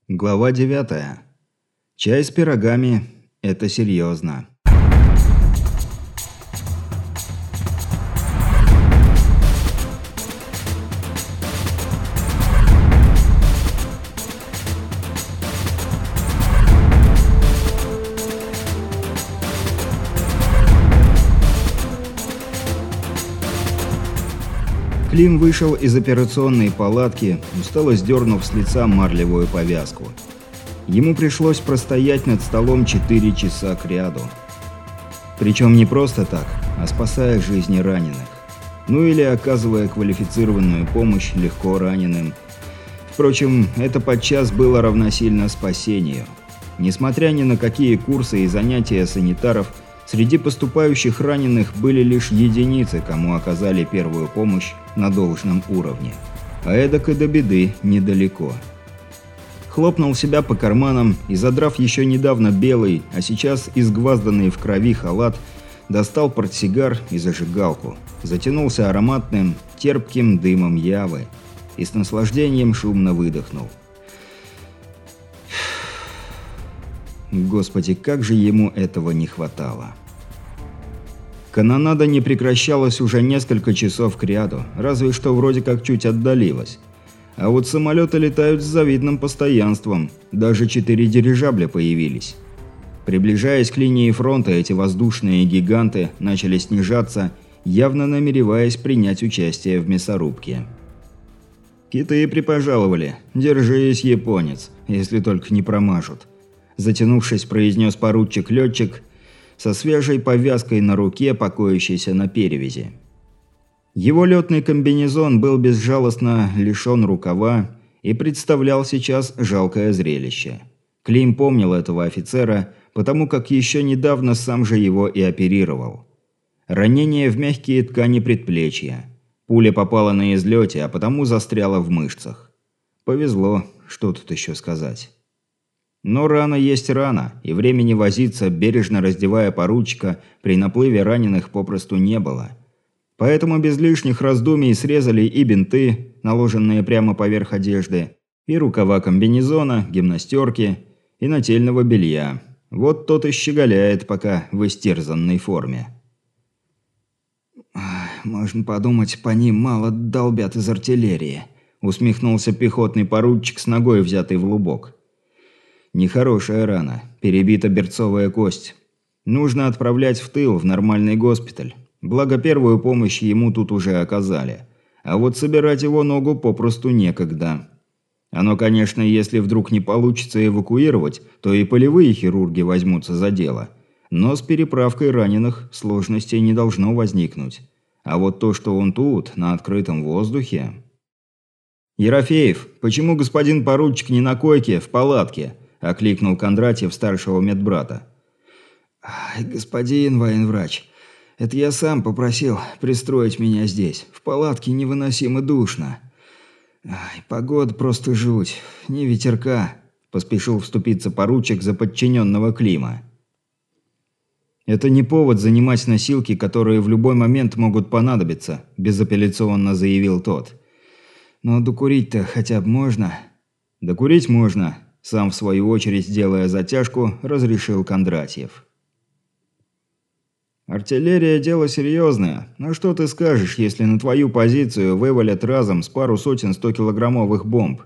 Глава 9. Чай с пирогами – это серьезно. Клим вышел из операционной палатки, устало сдернув с лица марлевую повязку. Ему пришлось простоять над столом 4 часа кряду. Причем не просто так, а спасая жизни раненых. Ну или оказывая квалифицированную помощь легко раненым. Впрочем, это подчас было равносильно спасению. Несмотря ни на какие курсы и занятия санитаров, среди поступающих раненых были лишь единицы, кому оказали первую помощь на должном уровне. А эдак и до беды недалеко. Хлопнул себя по карманам и, задрав еще недавно белый, а сейчас изгвазданный в крови халат, достал портсигар и зажигалку. Затянулся ароматным, терпким дымом явы и с наслаждением шумно выдохнул. Господи, как же ему этого не хватало. Канонада не прекращалась уже несколько часов кряду, разве что вроде как чуть отдалилась. А вот самолеты летают с завидным постоянством, даже 4 дирижабля появились. Приближаясь к линии фронта, эти воздушные гиганты начали снижаться, явно намереваясь принять участие в мясорубке. «Киты припожаловали. Держись, японец, если только не промажут», затянувшись, произнес поручик-летчик со свежей повязкой на руке, покоящейся на перевязи. Его летный комбинезон был безжалостно лишен рукава и представлял сейчас жалкое зрелище. Клим помнил этого офицера, потому как еще недавно сам же его и оперировал. Ранение в мягкие ткани предплечья. Пуля попала на излете, а потому застряла в мышцах. Повезло, что тут еще сказать. Но рана есть рана, и времени возиться, бережно раздевая поручика, при наплыве раненых попросту не было. Поэтому без лишних раздумий срезали и бинты, наложенные прямо поверх одежды, и рукава комбинезона, гимнастерки, и нательного белья. Вот тот и щеголяет пока в истерзанной форме. «Можно подумать, по ним мало долбят из артиллерии», усмехнулся пехотный поручик с ногой, взятой в лубок. «Нехорошая рана. Перебита берцовая кость. Нужно отправлять в тыл, в нормальный госпиталь. Благо первую помощь ему тут уже оказали. А вот собирать его ногу попросту некогда. Оно, конечно, если вдруг не получится эвакуировать, то и полевые хирурги возьмутся за дело. Но с переправкой раненых сложностей не должно возникнуть. А вот то, что он тут, на открытом воздухе...» «Ерофеев, почему господин поручик не на койке, в палатке?» – окликнул Кондратьев старшего медбрата. «Господин военврач, это я сам попросил пристроить меня здесь. В палатке невыносимо душно. Погода просто жуть, ни ветерка», – поспешил вступиться поручик за подчиненного Клима. «Это не повод занимать носилки, которые в любой момент могут понадобиться», – безапелляционно заявил тот. «Но докурить-то хотя бы можно?» «Докурить можно», – сам в свою очередь, делая затяжку, разрешил Кондратьев. «Артиллерия – дело серьезное. Но что ты скажешь, если на твою позицию вывалят разом с пару сотен 100-килограммовых бомб?»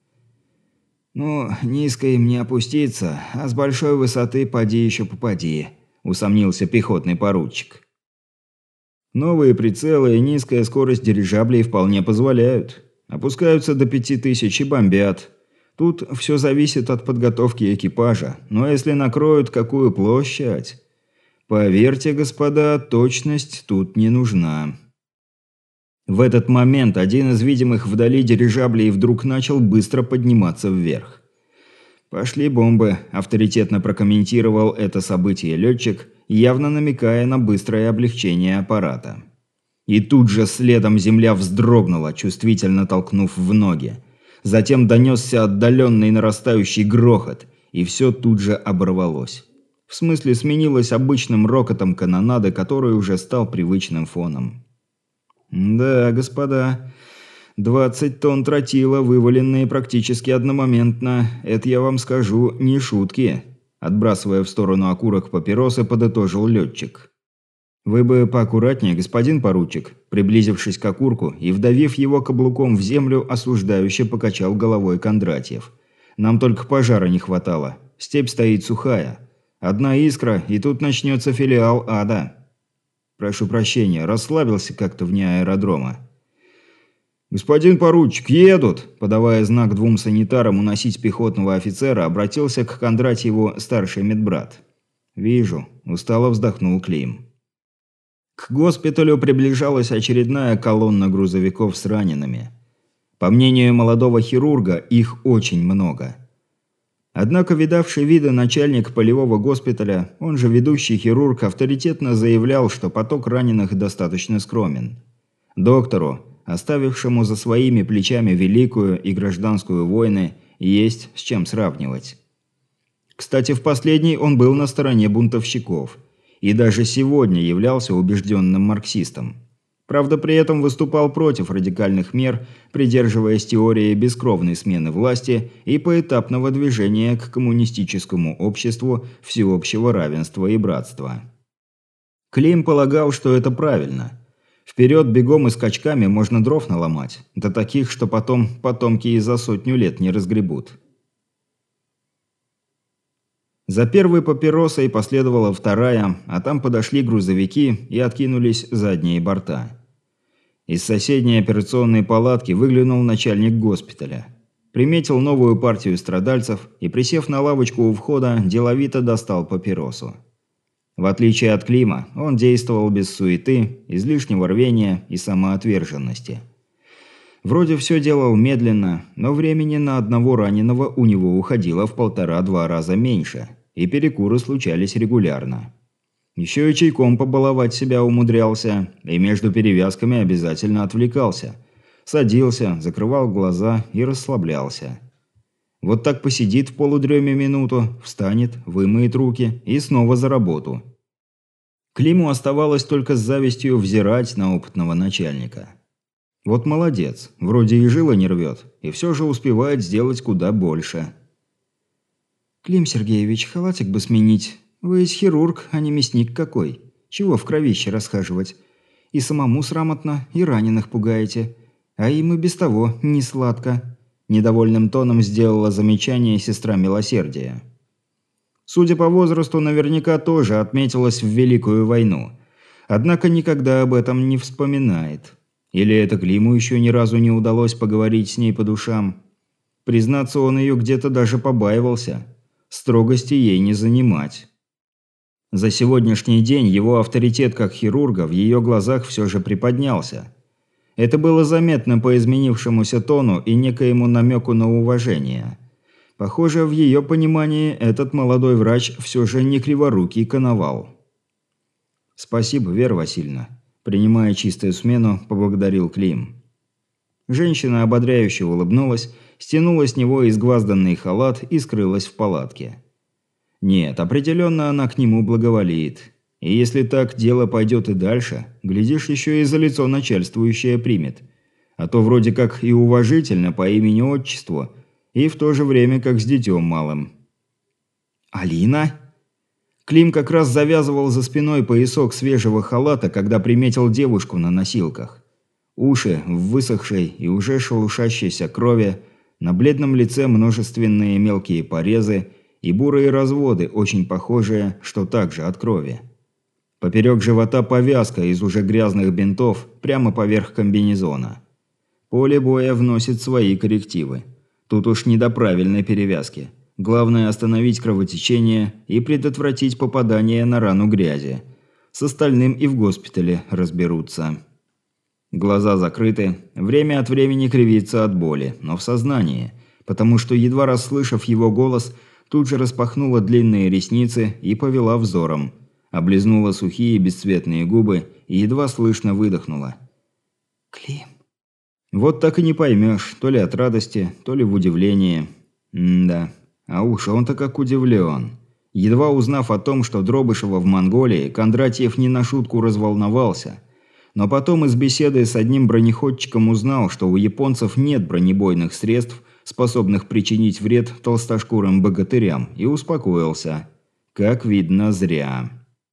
«Ну, низко им не опуститься, а с большой высоты поди еще попади», – усомнился пехотный поручик. «Новые прицелы и низкая скорость дирижаблей вполне позволяют. Опускаются до 5000 и бомбят. Тут все зависит от подготовки экипажа, но если накроют какую площадь... Поверьте, господа, точность тут не нужна». В этот момент один из видимых вдали дирижаблей вдруг начал быстро подниматься вверх. «Пошли бомбы», – авторитетно прокомментировал это событие летчик, явно намекая на быстрое облегчение аппарата. И тут же следом земля вздрогнула, чувствительно толкнув в ноги. Затем донесся отдаленный нарастающий грохот, и все тут же оборвалось. В смысле, сменилось обычным рокотом канонады, который уже стал привычным фоном. «Да, господа, 20 тонн тротила, вываленные практически одномоментно, это, я вам скажу, не шутки», – отбрасывая в сторону окурок папиросы, подытожил летчик. «Вы бы поаккуратнее, господин поручик», – приблизившись к окурку и вдавив его каблуком в землю, осуждающе покачал головой Кондратьев. «Нам только пожара не хватало. Степь стоит сухая. Одна искра, и тут начнется филиал ада». «Прошу прощения, расслабился как-то вне аэродрома». «Господин поручик, едут!» – подавая знак двум санитарам уносить пехотного офицера, обратился к Кондратьеву старший медбрат. «Вижу», – устало вздохнул Клим. К госпиталю приближалась очередная колонна грузовиков с ранеными. По мнению молодого хирурга, их очень много. Однако видавший виды начальник полевого госпиталя, он же ведущий хирург, авторитетно заявлял, что поток раненых достаточно скромен. Доктору, оставившему за своими плечами Великую и Гражданскую войны, есть с чем сравнивать. Кстати, в последней он был на стороне бунтовщиков. И даже сегодня являлся убежденным марксистом. Правда, при этом выступал против радикальных мер, придерживаясь теории бескровной смены власти и поэтапного движения к коммунистическому обществу всеобщего равенства и братства. Клим полагал, что это правильно. Вперед бегом и скачками можно дров наломать, до таких, что потом потомки и за 100 лет не разгребут. За первой папиросой последовала вторая, а там подошли грузовики и откинулись задние борта. Из соседней операционной палатки выглянул начальник госпиталя. Приметил новую партию страдальцев и, присев на лавочку у входа, деловито достал папиросу. В отличие от Клима, он действовал без суеты, излишнего рвения и самоотверженности. Вроде все делал медленно, но времени на одного раненого у него уходило в 1,5-2 раза меньше, и перекуры случались регулярно. Еще и чайком побаловать себя умудрялся, и между перевязками обязательно отвлекался. Садился, закрывал глаза и расслаблялся. Вот так посидит в полудреме минуту, встанет, вымоет руки и снова за работу. Климу оставалось только с завистью взирать на опытного начальника. Вот молодец, вроде и жила не рвет, и все же успевает сделать куда больше. «Клим Сергеевич, халатик бы сменить. Вы ведь хирург, а не мясник какой. Чего в кровище расхаживать? И самому срамотно, и раненых пугаете. А им и без того не сладко». Недовольным тоном сделала замечание сестра милосердия. Судя по возрасту, наверняка тоже отметилась в Великую войну. Однако никогда об этом не вспоминает. Или это Климу еще ни разу не удалось поговорить с ней по душам. Признаться, он ее где-то даже побаивался. Строгости ей не занимать. За сегодняшний день его авторитет как хирурга в ее глазах все же приподнялся. Это было заметно по изменившемуся тону и некоему намеку на уважение. Похоже, в ее понимании этот молодой врач все же не криворукий коновал. «Спасибо, Вера Васильевна», – принимая чистую смену, поблагодарил Клим. Женщина ободряюще улыбнулась, стянула с него изгвазданный халат и скрылась в палатке. Нет, определенно она к нему благоволит. И если так дело пойдет и дальше, глядишь, еще и за лицо начальствующее примет. А то вроде как и уважительно по имени-отчеству, и в то же время как с детем малым. «Алина?» Клим как раз завязывал за спиной поясок свежего халата, когда приметил девушку на носилках. Уши в высохшей и уже шелушащейся крови, на бледном лице множественные мелкие порезы и бурые разводы, очень похожие, что также от крови. Поперек живота повязка из уже грязных бинтов прямо поверх комбинезона. Поле боя вносит свои коррективы. Тут уж не до правильной перевязки. Главное остановить кровотечение и предотвратить попадание на рану грязи. С остальным и в госпитале разберутся. Глаза закрыты, время от времени кривится от боли, но в сознании, потому что, едва расслышав его голос, тут же распахнула длинные ресницы и повела взором, облизнула сухие бесцветные губы и едва слышно выдохнула. «Клим». Вот так и не поймешь, то ли от радости, то ли в удивлении. Да, а уж он-то как удивлен. Едва узнав о том, что Дробышева в Монголии, Кондратьев не на шутку разволновался. Но потом из беседы с одним бронеходчиком узнал, что у японцев нет бронебойных средств, способных причинить вред толстошкурым богатырям, и успокоился. Как видно, зря.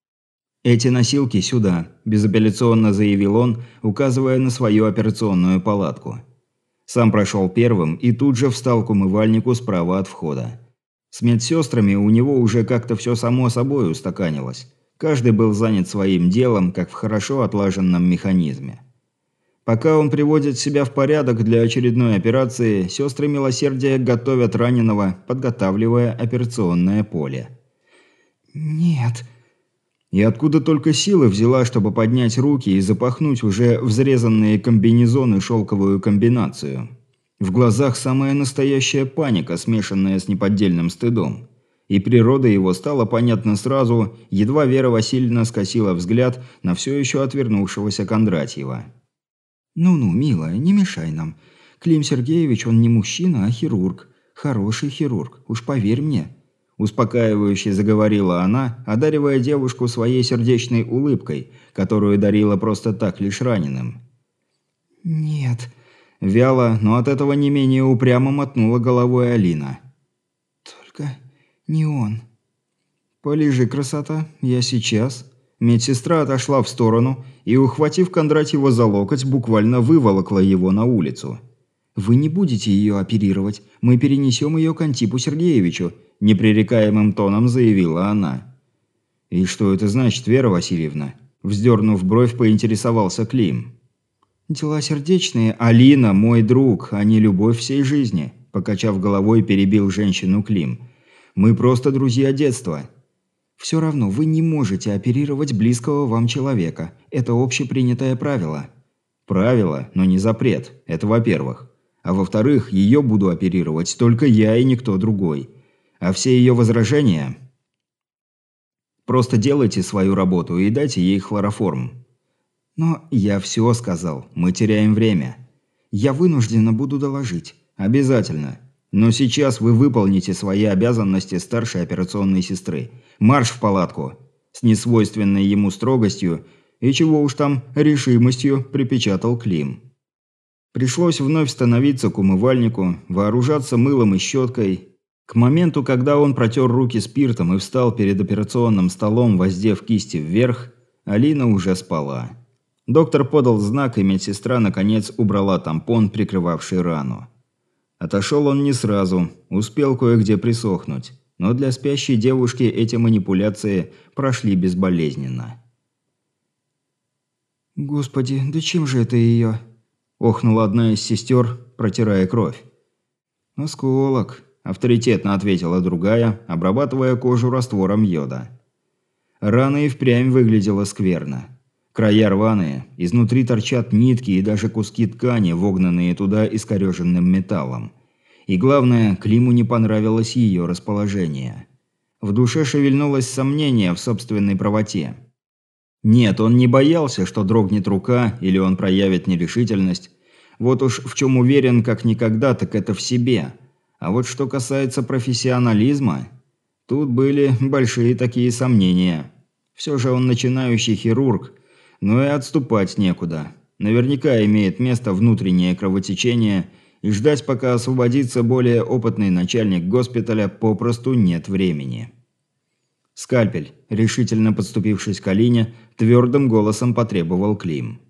«Эти носилки сюда», – безапелляционно заявил он, указывая на свою операционную палатку. Сам прошел первым и тут же встал к умывальнику справа от входа. С медсестрами у него уже как-то все само собой устаканилось. Каждый был занят своим делом, как в хорошо отлаженном механизме. Пока он приводит себя в порядок для очередной операции, сестры милосердия готовят раненого, подготавливая операционное поле. «Нет». И откуда только силы взяла, чтобы поднять руки и запахнуть уже взрезанные комбинезоны шелковую комбинацию. В глазах самая настоящая паника, смешанная с неподдельным стыдом. И природа его стала понятна сразу, едва Вера Васильевна скосила взгляд на все еще отвернувшегося Кондратьева. «Ну-ну, милая, не мешай нам. Клим Сергеевич, он не мужчина, а хирург. Хороший хирург, уж поверь мне». Успокаивающе заговорила она, одаривая девушку своей сердечной улыбкой, которую дарила просто так лишь раненым. «Нет». Вяло, но от этого не менее упрямо мотнула головой Алина. «Только не он». «Полежи, красота, я сейчас». Медсестра отошла в сторону и, ухватив Кондратьева за локоть, буквально выволокла его на улицу. «Вы не будете ее оперировать, мы перенесем ее к Антипу Сергеевичу», – непререкаемым тоном заявила она. «И что это значит, Вера Васильевна?» Вздернув бровь, поинтересовался Клим. «Дела сердечные». «Алина, мой друг, а не любовь всей жизни», – покачав головой, перебил женщину Клим. «Мы просто друзья детства». «Все равно вы не можете оперировать близкого вам человека. Это общепринятое правило». «Правило, но не запрет. Это во-первых. А во-вторых, ее буду оперировать только я и никто другой. А все ее возражения... Просто делайте свою работу и дайте ей хлороформ». «Но я все сказал. Мы теряем время». «Я вынуждена буду доложить». «Обязательно. Но сейчас вы выполните свои обязанности старшей операционной сестры. Марш в палатку!» С несвойственной ему строгостью и чего уж там решимостью припечатал Клим. Пришлось вновь становиться к умывальнику, вооружаться мылом и щеткой. К моменту, когда он протер руки спиртом и встал перед операционным столом, воздев кисти вверх, Алина уже спала. Доктор подал знак, и медсестра наконец убрала тампон, прикрывавший рану. Отошел он не сразу, успел кое-где присохнуть, но для спящей девушки эти манипуляции прошли безболезненно. «Господи, да чем же это ее?» – охнула одна из сестер, протирая кровь. «Осколок», – авторитетно ответила другая, обрабатывая кожу раствором йода. Рана и впрямь выглядела скверно. Края рваные, изнутри торчат нитки и даже куски ткани, вогнанные туда искореженным металлом. И главное, Климу не понравилось ее расположение. В душе шевельнулось сомнение в собственной правоте. Нет, он не боялся, что дрогнет рука или он проявит нерешительность. Вот уж в чем уверен как никогда, так это в себе. А вот что касается профессионализма, тут были большие такие сомнения. Все же он начинающий хирург, но и отступать некуда. Наверняка имеет место внутреннее кровотечение, и ждать, пока освободится более опытный начальник госпиталя, попросту нет времени. «Скальпель», решительно подступившись к Алине, твердым голосом потребовал Клим.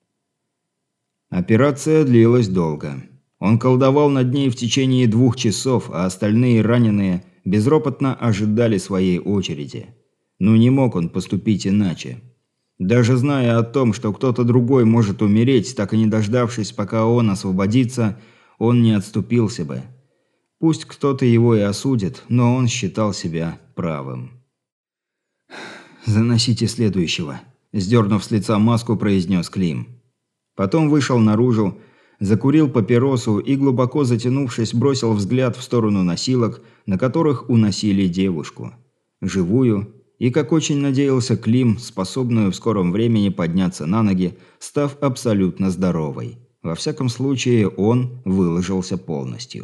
Операция длилась долго. Он колдовал над ней в течение 2 часов, а остальные раненые безропотно ожидали своей очереди. Но не мог он поступить иначе. Даже зная о том, что кто-то другой может умереть, так и не дождавшись, пока он освободится, он не отступился бы. Пусть кто-то его и осудит, но он считал себя правым. «Заносите следующего», – сдернув с лица маску, произнес Клим. Потом вышел наружу, закурил папиросу и, глубоко затянувшись, бросил взгляд в сторону носилок, на которых уносили девушку. Живую и, как очень надеялся Клим, способную в скором времени подняться на ноги, став абсолютно здоровой. Во всяком случае, он выложился полностью.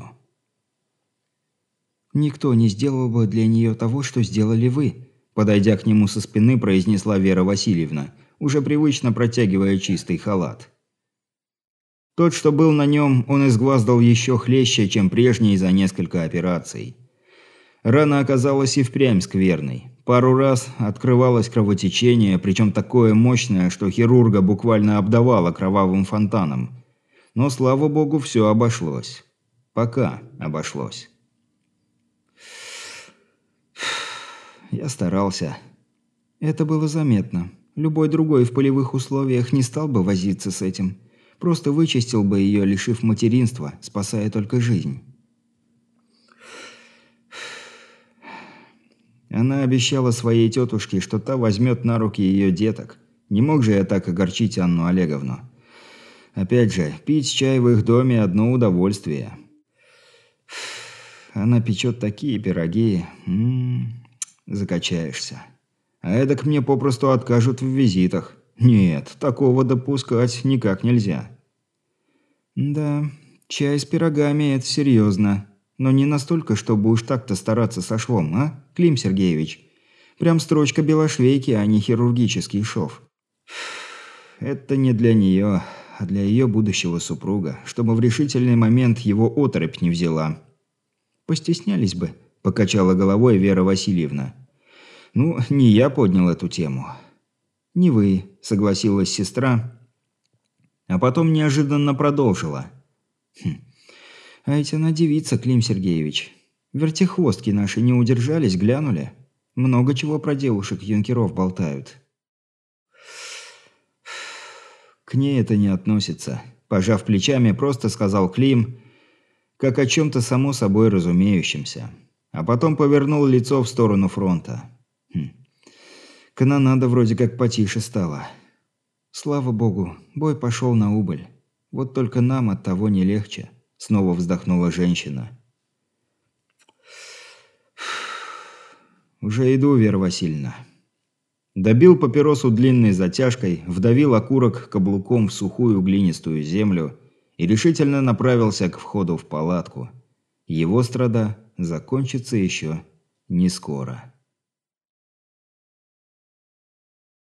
«Никто не сделал бы для нее того, что сделали вы», подойдя к нему со спины, произнесла Вера Васильевна, уже привычно протягивая чистый халат. Тот, что был на нем, он изгваздал еще хлеще, чем прежний за несколько операций. Рана оказалась и впрямь скверной. Пару раз открывалось кровотечение, причем такое мощное, что хирурга буквально обдавало кровавым фонтаном. Но, слава богу, все обошлось. Пока обошлось. Я старался. Это было заметно. Любой другой в полевых условиях не стал бы возиться с этим. Просто вычистил бы ее, лишив материнства, спасая только жизнь. Она обещала своей тетушке, что та возьмет на руки ее деток. Не мог же я так огорчить Анну Олеговну. Опять же, пить чай в их доме – одно удовольствие. Она печет такие пироги. Закачаешься. А эдак мне попросту откажут в визитах. Нет, такого допускать никак нельзя. Да, чай с пирогами – это серьезно. Но не настолько, чтобы уж так-то стараться со швом, а, Клим Сергеевич? Прям строчка белошвейки, а не хирургический шов. Это не для нее, а для ее будущего супруга, чтобы в решительный момент его оторопь не взяла. Постеснялись бы, покачала головой Вера Васильевна. Ну, не я поднял эту тему. Не вы, согласилась сестра, а потом неожиданно продолжила. А ведь она девица, Клим Сергеевич. Вертихвостки наши не удержались, глянули. Много чего про девушек-юнкеров болтают. К ней это не относится. Пожав плечами, просто сказал Клим, как о чем-то само собой разумеющемся. А потом повернул лицо в сторону фронта. Канонада вроде как потише стала. Слава богу, бой пошел на убыль. Вот только нам от того не легче. Снова вздохнула женщина. Уже иду, Вера Васильевна. Добил папиросу длинной затяжкой, вдавил окурок каблуком в сухую глинистую землю и решительно направился к входу в палатку. Его страда закончится еще не скоро.